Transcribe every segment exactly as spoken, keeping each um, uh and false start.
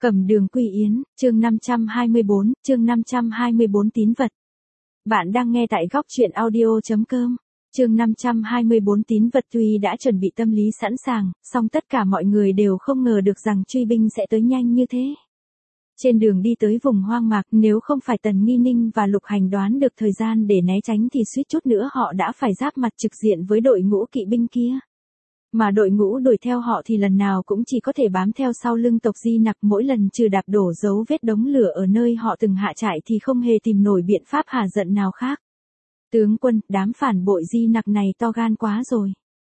Cẩm Đường Quy Yến, chương năm trăm hai mươi bốn, chương năm trăm hai mươi bốn tín vật. Bạn đang nghe tại góc truyện audio.com. Chương năm trăm hai mươi bốn tín vật. Tuy đã chuẩn bị tâm lý sẵn sàng, song tất cả mọi người đều không ngờ được rằng truy binh sẽ tới nhanh như thế. Trên đường đi tới vùng hoang mạc, nếu không phải Tần Nghi Ninh và Lục Hành đoán được thời gian để né tránh thì suýt chút nữa họ đã phải giáp mặt trực diện với đội ngũ kỵ binh kia. Mà đội ngũ đuổi theo họ thì lần nào cũng chỉ có thể bám theo sau lưng tộc Di Nặc, mỗi lần trừ đạp đổ dấu vết đống lửa ở nơi họ từng hạ trại thì không hề tìm nổi biện pháp hả giận nào khác. Tướng quân, đám phản bội Di Nặc này to gan quá rồi.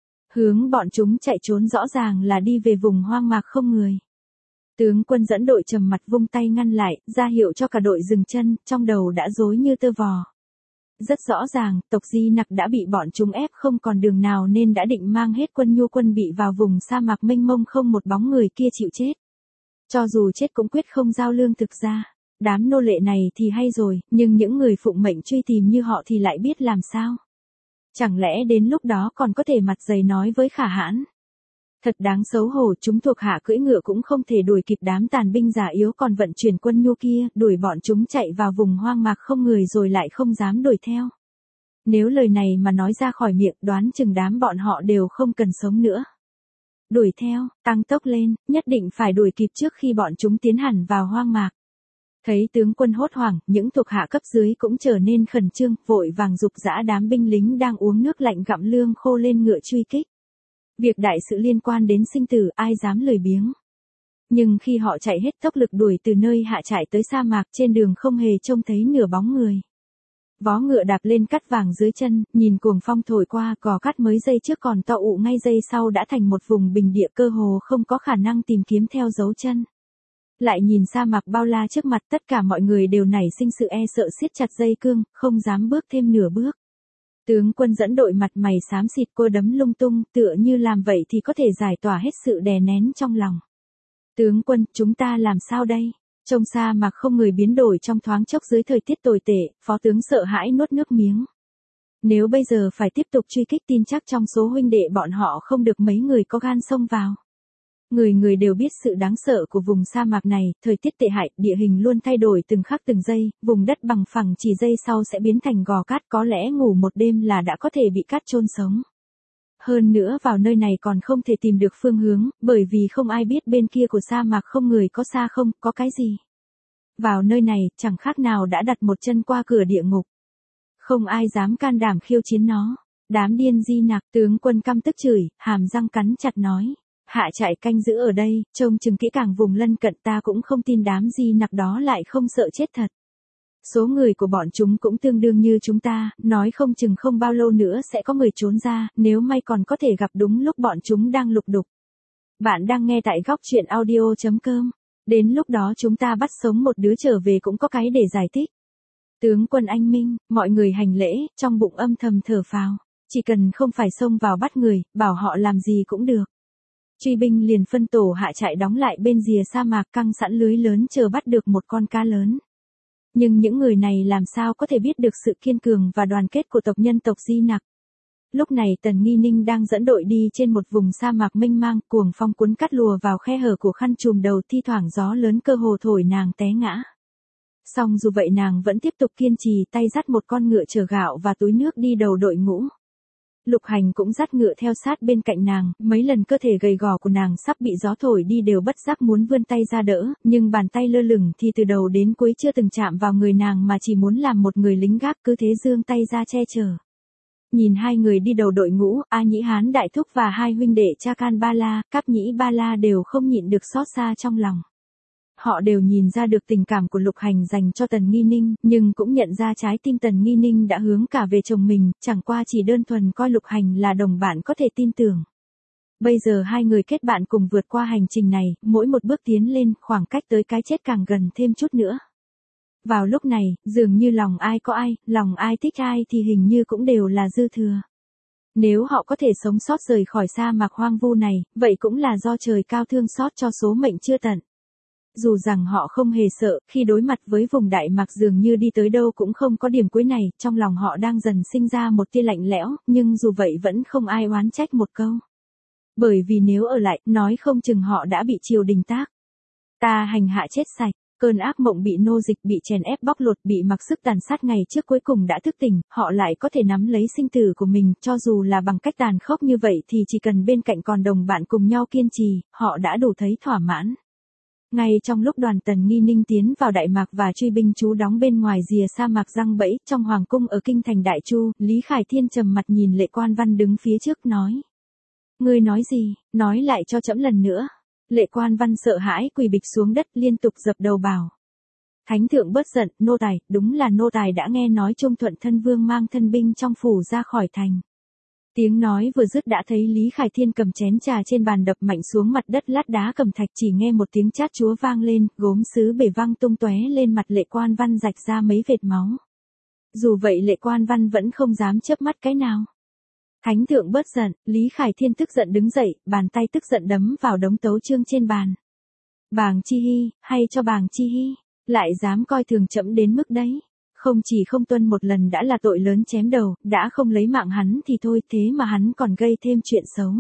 Hướng bọn chúng chạy trốn rõ ràng là đi về vùng hoang mạc không người. Tướng quân dẫn đội trầm mặt vung tay ngăn lại, ra hiệu cho cả đội dừng chân, trong đầu đã rối như tơ vò. Rất rõ ràng, tộc Di Nặc đã bị bọn chúng ép không còn đường nào nên đã định mang hết quân nhu quân bị vào vùng sa mạc mênh mông không một bóng người kia chịu chết. Cho dù chết cũng quyết không giao lương thực ra. Đám nô lệ này thì hay rồi, nhưng những người phụng mệnh truy tìm như họ thì lại biết làm sao. Chẳng lẽ đến lúc đó còn có thể mặt dày nói với Khả Hãn. Thật đáng xấu hổ, chúng thuộc hạ cưỡi ngựa cũng không thể đuổi kịp đám tàn binh già yếu còn vận chuyển quân nhu kia, đuổi bọn chúng chạy vào vùng hoang mạc không người rồi lại không dám đuổi theo. Nếu lời này mà nói ra khỏi miệng, đoán chừng đám bọn họ đều không cần sống nữa. Đuổi theo, tăng tốc lên, nhất định phải đuổi kịp trước khi bọn chúng tiến hẳn vào hoang mạc. Thấy tướng quân hốt hoảng, những thuộc hạ cấp dưới cũng trở nên khẩn trương, vội vàng giục giã đám binh lính đang uống nước lạnh gặm lương khô lên ngựa truy kích. Việc đại sự liên quan đến sinh tử, ai dám lười biếng. Nhưng khi họ chạy hết tốc lực đuổi từ nơi hạ trại tới sa mạc, trên đường không hề trông thấy nửa bóng người. Vó ngựa đạp lên cát vàng dưới chân, nhìn cuồng phong thổi qua, gò cát mới giây trước còn to ụ ngay giây sau đã thành một vùng bình địa cơ hồ không có khả năng tìm kiếm theo dấu chân. Lại nhìn sa mạc bao la trước mặt, tất cả mọi người đều nảy sinh sự e sợ siết chặt dây cương, không dám bước thêm nửa bước. Tướng quân dẫn đội mặt mày xám xịt cô đấm lung tung, tựa như làm vậy thì có thể giải tỏa hết sự đè nén trong lòng. Tướng quân, chúng ta làm sao đây? Trông sa mạc không người biến đổi trong thoáng chốc dưới thời tiết tồi tệ, phó tướng sợ hãi nuốt nước miếng. Nếu bây giờ phải tiếp tục truy kích tin chắc trong số huynh đệ bọn họ không được mấy người có gan xông vào. Người người đều biết sự đáng sợ của vùng sa mạc này, thời tiết tệ hại, địa hình luôn thay đổi từng khắc từng giây, vùng đất bằng phẳng chỉ giây sau sẽ biến thành gò cát, có lẽ ngủ một đêm là đã có thể bị cát chôn sống. Hơn nữa vào nơi này còn không thể tìm được phương hướng, bởi vì không ai biết bên kia của sa mạc không người có xa không, có cái gì. Vào nơi này, chẳng khác nào đã đặt một chân qua cửa địa ngục. Không ai dám can đảm khiêu chiến nó. Đám điên Di Nặc, tướng quân căm tức chửi, hàm răng cắn chặt nói. Hạ trại canh giữ ở đây, trông chừng kỹ càng vùng lân cận, ta cũng không tin đám Di Nặc đó lại không sợ chết thật. Số người của bọn chúng cũng tương đương như chúng ta, nói không chừng không bao lâu nữa sẽ có người trốn ra, nếu may còn có thể gặp đúng lúc bọn chúng đang lục đục. Bạn đang nghe tại góc truyện audio.com. Đến lúc đó chúng ta bắt sống một đứa trở về cũng có cái để giải thích. Tướng quân anh minh, mọi người hành lễ, trong bụng âm thầm thở phào. Chỉ cần không phải xông vào bắt người, bảo họ làm gì cũng được. Truy binh liền phân tổ hạ trại đóng lại bên rìa sa mạc, căng sẵn lưới lớn chờ bắt được một con cá lớn. Nhưng những người này làm sao có thể biết được sự kiên cường và đoàn kết của tộc nhân tộc Di Nặc. Lúc này Tần Nghi Ninh đang dẫn đội đi trên một vùng sa mạc mênh mang, cuồng phong cuốn cát lùa vào khe hở của khăn trùm đầu, thi thoảng gió lớn cơ hồ thổi nàng té ngã. Song dù vậy nàng vẫn tiếp tục kiên trì, tay dắt một con ngựa chở gạo và túi nước đi đầu đội ngũ. Lục Hành cũng dắt ngựa theo sát bên cạnh nàng, mấy lần cơ thể gầy gò của nàng sắp bị gió thổi đi đều bất giác muốn vươn tay ra đỡ, nhưng bàn tay lơ lửng thì từ đầu đến cuối chưa từng chạm vào người nàng mà chỉ muốn làm một người lính gác, cứ thế giương tay ra che chở. Nhìn hai người đi đầu đội ngũ, A Nhĩ Hán Đại Thúc và hai huynh đệ Cha Can Ba La, Cáp Nhĩ Ba La đều không nhịn được xót xa trong lòng. Họ đều nhìn ra được tình cảm của Lục Hành dành cho Tần Nghi Ninh, nhưng cũng nhận ra trái tim Tần Nghi Ninh đã hướng cả về chồng mình, chẳng qua chỉ đơn thuần coi Lục Hành là đồng bạn có thể tin tưởng. Bây giờ hai người kết bạn cùng vượt qua hành trình này, mỗi một bước tiến lên, khoảng cách tới cái chết càng gần thêm chút nữa. Vào lúc này, dường như lòng ai có ai, lòng ai thích ai thì hình như cũng đều là dư thừa. Nếu họ có thể sống sót rời khỏi sa mạc hoang vu này, vậy cũng là do trời cao thương xót cho số mệnh chưa tận. Dù rằng họ không hề sợ, khi đối mặt với vùng Đại Mạc dường như đi tới đâu cũng không có điểm cuối này, trong lòng họ đang dần sinh ra một tia lạnh lẽo, nhưng dù vậy vẫn không ai oán trách một câu. Bởi vì nếu ở lại, nói không chừng họ đã bị triều đình tác. Ta hành hạ chết sạch, cơn ác mộng bị nô dịch, bị chèn ép bóc lột, bị mặc sức tàn sát ngày trước cuối cùng đã thức tỉnh, họ lại có thể nắm lấy sinh tử của mình, cho dù là bằng cách tàn khốc như vậy thì chỉ cần bên cạnh còn đồng bạn cùng nhau kiên trì, họ đã đủ thấy thỏa mãn. Ngay trong lúc đoàn Tần Nghi Ninh tiến vào Đại Mạc và truy binh trú đóng bên ngoài rìa sa mạc giăng bẫy trong hoàng cung ở kinh thành Đại Chu, Lý Khải Thiên trầm mặt nhìn Lệ Quan Văn đứng phía trước nói. Ngươi nói gì, nói lại cho trẫm lần nữa. Lệ Quan Văn sợ hãi quỳ bịch xuống đất liên tục dập đầu bảo. Thánh thượng bớt giận, nô tài, đúng là nô tài đã nghe nói Trung Thuận thân vương mang thân binh trong phủ ra khỏi thành. Tiếng nói vừa dứt đã thấy Lý Khải Thiên cầm chén trà trên bàn đập mạnh xuống mặt đất, lát đá cầm thạch, chỉ nghe một tiếng chát chúa vang lên, gốm sứ bể văng tung tóe lên mặt Lệ Quan Văn rạch ra mấy vệt máu. Dù vậy Lệ Quan Văn vẫn không dám chớp mắt cái nào. Thánh thượng bớt giận, Lý Khải Thiên tức giận đứng dậy, bàn tay tức giận đấm vào đống tấu chương trên bàn. Bàng Chi Hy, hay cho Bàng Chi Hy, lại dám coi thường trẫm đến mức đấy. Không chỉ không tuân một lần đã là tội lớn chém đầu, đã không lấy mạng hắn thì thôi, thế mà hắn còn gây thêm chuyện xấu.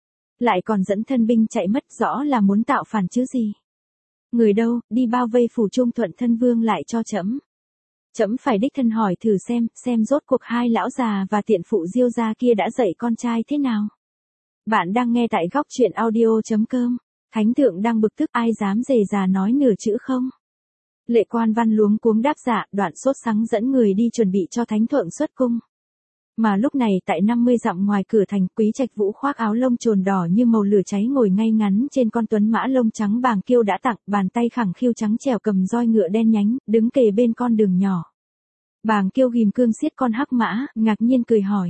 Lại còn dẫn thân binh chạy mất, rõ là muốn tạo phản chứ gì. Người đâu, đi bao vây phủ Trung Thuận thân vương lại cho trẫm. Trẫm phải đích thân hỏi thử xem, xem rốt cuộc hai lão già và tiện phụ Diêu gia kia đã dạy con trai thế nào. Bạn đang nghe tại góc truyện audio chấm com. Thánh thượng đang bực tức, ai dám dề già nói nửa chữ không? Lệ Quan Văn luống cuống đáp dạ, đoạn sốt sắng dẫn người đi chuẩn bị cho thánh thượng xuất cung. Mà lúc này tại năm mươi dặm ngoài cửa thành, Quý Trạch Vũ khoác áo lông trồn đỏ như màu lửa cháy ngồi ngay ngắn trên con tuấn mã lông trắng Bàng Kiêu đã tặng, bàn tay khẳng khiu trắng trẻo cầm roi ngựa đen nhánh, đứng kề bên con đường nhỏ. Bàng Kiêu ghim cương siết con hắc mã, ngạc nhiên cười hỏi.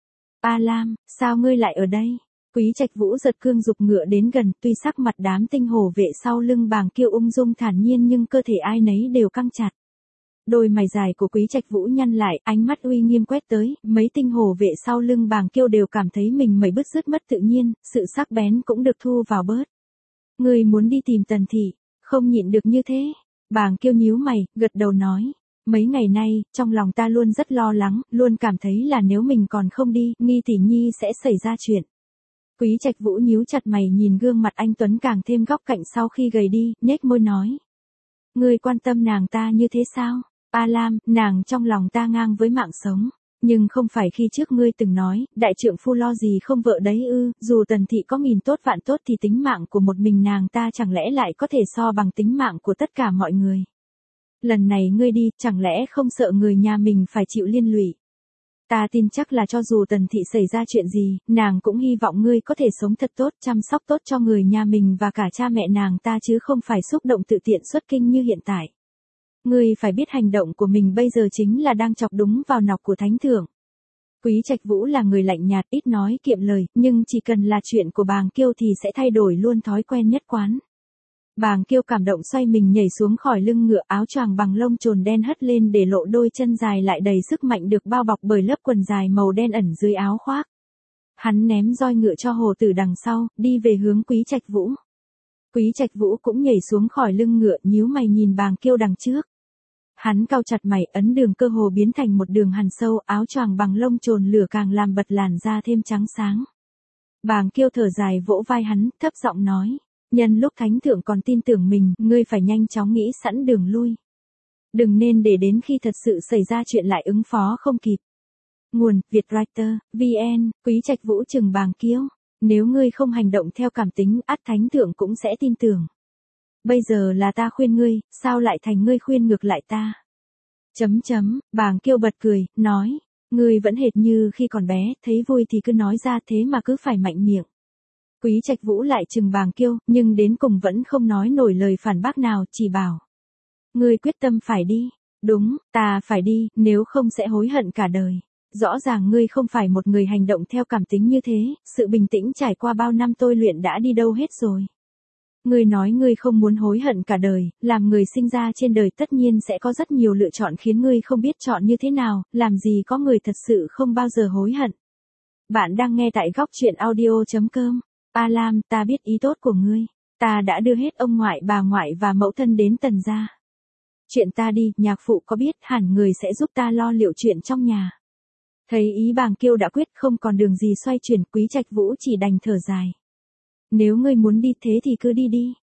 A Lam, sao ngươi lại ở đây? Quý Trạch Vũ giật cương dục ngựa đến gần, tuy sắc mặt đám tinh hổ vệ sau lưng Bàng Kiêu ung dung thản nhiên nhưng cơ thể ai nấy đều căng chặt. Đôi mày dài của Quý Trạch Vũ nhăn lại, ánh mắt uy nghiêm quét tới, mấy tinh hổ vệ sau lưng Bàng Kiêu đều cảm thấy mình mẩy bứt rứt mất tự nhiên, sự sắc bén cũng được thu vào bớt. Ngươi muốn đi tìm Tần thị, không nhịn được như thế. Bàng Kiêu nhíu mày, gật đầu nói. Mấy ngày nay, trong lòng ta luôn rất lo lắng, luôn cảm thấy là nếu mình còn không đi, Nghi tỷ nhi sẽ xảy ra chuyện. Quý Trạch Vũ nhíu chặt mày nhìn gương mặt anh tuấn càng thêm góc cạnh sau khi gầy đi, nhếch môi nói. Ngươi quan tâm nàng ta như thế sao? A Lam, nàng trong lòng ta ngang với mạng sống. Nhưng không phải khi trước ngươi từng nói, đại trượng phu lo gì không vợ đấy ư, dù Tần thị có nghìn tốt vạn tốt thì tính mạng của một mình nàng ta chẳng lẽ lại có thể so bằng tính mạng của tất cả mọi người. Lần này ngươi đi, chẳng lẽ không sợ người nhà mình phải chịu liên lụy. Ta tin chắc là cho dù Tần thị xảy ra chuyện gì, nàng cũng hy vọng ngươi có thể sống thật tốt, chăm sóc tốt cho người nhà mình và cả cha mẹ nàng ta chứ không phải xúc động tự tiện xuất kinh như hiện tại. Ngươi phải biết hành động của mình bây giờ chính là đang chọc đúng vào nọc của thánh thượng. Quý Trạch Vũ là người lạnh nhạt, ít nói kiệm lời, nhưng chỉ cần là chuyện của Bàng Kiêu thì sẽ thay đổi luôn thói quen nhất quán. Bàng Kiêu cảm động xoay mình nhảy xuống khỏi lưng ngựa, áo choàng bằng lông trồn đen hất lên để lộ đôi chân dài lại đầy sức mạnh được bao bọc bởi lớp quần dài màu đen ẩn dưới áo khoác. Hắn ném roi ngựa cho hồ tử đằng sau, đi về hướng Quý Trạch Vũ. Quý Trạch Vũ cũng nhảy xuống khỏi lưng ngựa, nhíu mày nhìn Bàng Kiêu đằng trước. Hắn cau chặt mày, ấn đường cơ hồ biến thành một đường hằn sâu, áo choàng bằng lông trồn lửa càng làm bật làn da thêm trắng sáng. Bàng Kiêu thở dài vỗ vai hắn, thấp giọng nói. Nhân lúc thánh thượng còn tin tưởng mình, ngươi phải nhanh chóng nghĩ sẵn đường lui. Đừng nên để đến khi thật sự xảy ra chuyện lại ứng phó không kịp. Nguồn, Vietwriter, vê en, Quý Trạch Vũ trừng Bàng Kiêu. Nếu ngươi không hành động theo cảm tính, ắt thánh thượng cũng sẽ tin tưởng. Bây giờ là ta khuyên ngươi, sao lại thành ngươi khuyên ngược lại ta? Chấm chấm, Bàng Kiêu bật cười, nói. Ngươi vẫn hệt như khi còn bé, thấy vui thì cứ nói ra thế mà cứ phải mạnh miệng. Quý Trạch Vũ lại trừng Bàng Kiêu, nhưng đến cùng vẫn không nói nổi lời phản bác nào, chỉ bảo. Ngươi quyết tâm phải đi. Đúng, ta phải đi, nếu không sẽ hối hận cả đời. Rõ ràng ngươi không phải một người hành động theo cảm tính như thế, sự bình tĩnh trải qua bao năm tôi luyện đã đi đâu hết rồi. Ngươi nói ngươi không muốn hối hận cả đời, làm người sinh ra trên đời tất nhiên sẽ có rất nhiều lựa chọn khiến ngươi không biết chọn như thế nào, làm gì có người thật sự không bao giờ hối hận. Bạn đang nghe tại góc truyện audio chấm com. A Lam, ta biết ý tốt của ngươi. Ta đã đưa hết ông ngoại, bà ngoại và mẫu thân đến Tần gia. Chuyện ta đi, nhạc phụ có biết hẳn người sẽ giúp ta lo liệu chuyện trong nhà. Thấy ý Bàng Kiêu đã quyết không còn đường gì xoay chuyển, Quý Trạch Vũ chỉ đành thở dài. Nếu ngươi muốn đi thế thì cứ đi đi.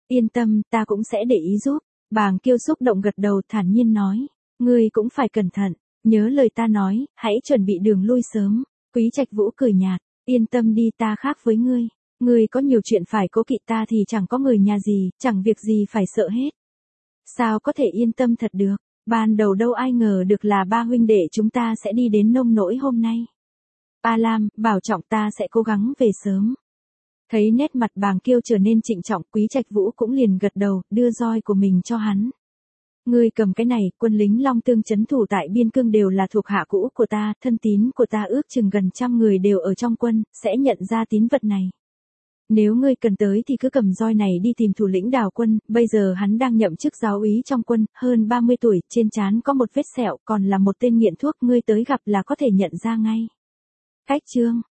Yên tâm, ta cũng sẽ để ý giúp. Bàng Kiêu xúc động gật đầu thản nhiên nói. Ngươi cũng phải cẩn thận, nhớ lời ta nói, hãy chuẩn bị đường lui sớm. Quý Trạch Vũ cười nhạt, yên tâm đi, ta khác với ngươi. Ngươi có nhiều chuyện phải cố kỵ, ta thì chẳng có người nhà gì, chẳng việc gì phải sợ hết. Sao có thể yên tâm thật được, ban đầu đâu ai ngờ được là ba huynh đệ chúng ta sẽ đi đến nông nỗi hôm nay. A Lam, bảo trọng, ta sẽ cố gắng về sớm. Thấy nét mặt Bàng Kiêu trở nên trịnh trọng, Quý Trạch Vũ cũng liền gật đầu, đưa roi của mình cho hắn. Ngươi cầm cái này, quân lính Long Tương trấn thủ tại biên cương đều là thuộc hạ cũ của ta, thân tín của ta ước chừng gần trăm người đều ở trong quân, sẽ nhận ra tín vật này. Nếu ngươi cần tới thì cứ cầm roi này đi tìm thủ lĩnh Đào Quân, bây giờ hắn đang nhậm chức giáo úy trong quân, hơn ba mươi tuổi, trên trán có một vết sẹo, còn là một tên nghiện thuốc, ngươi tới gặp là có thể nhận ra ngay. Cách chương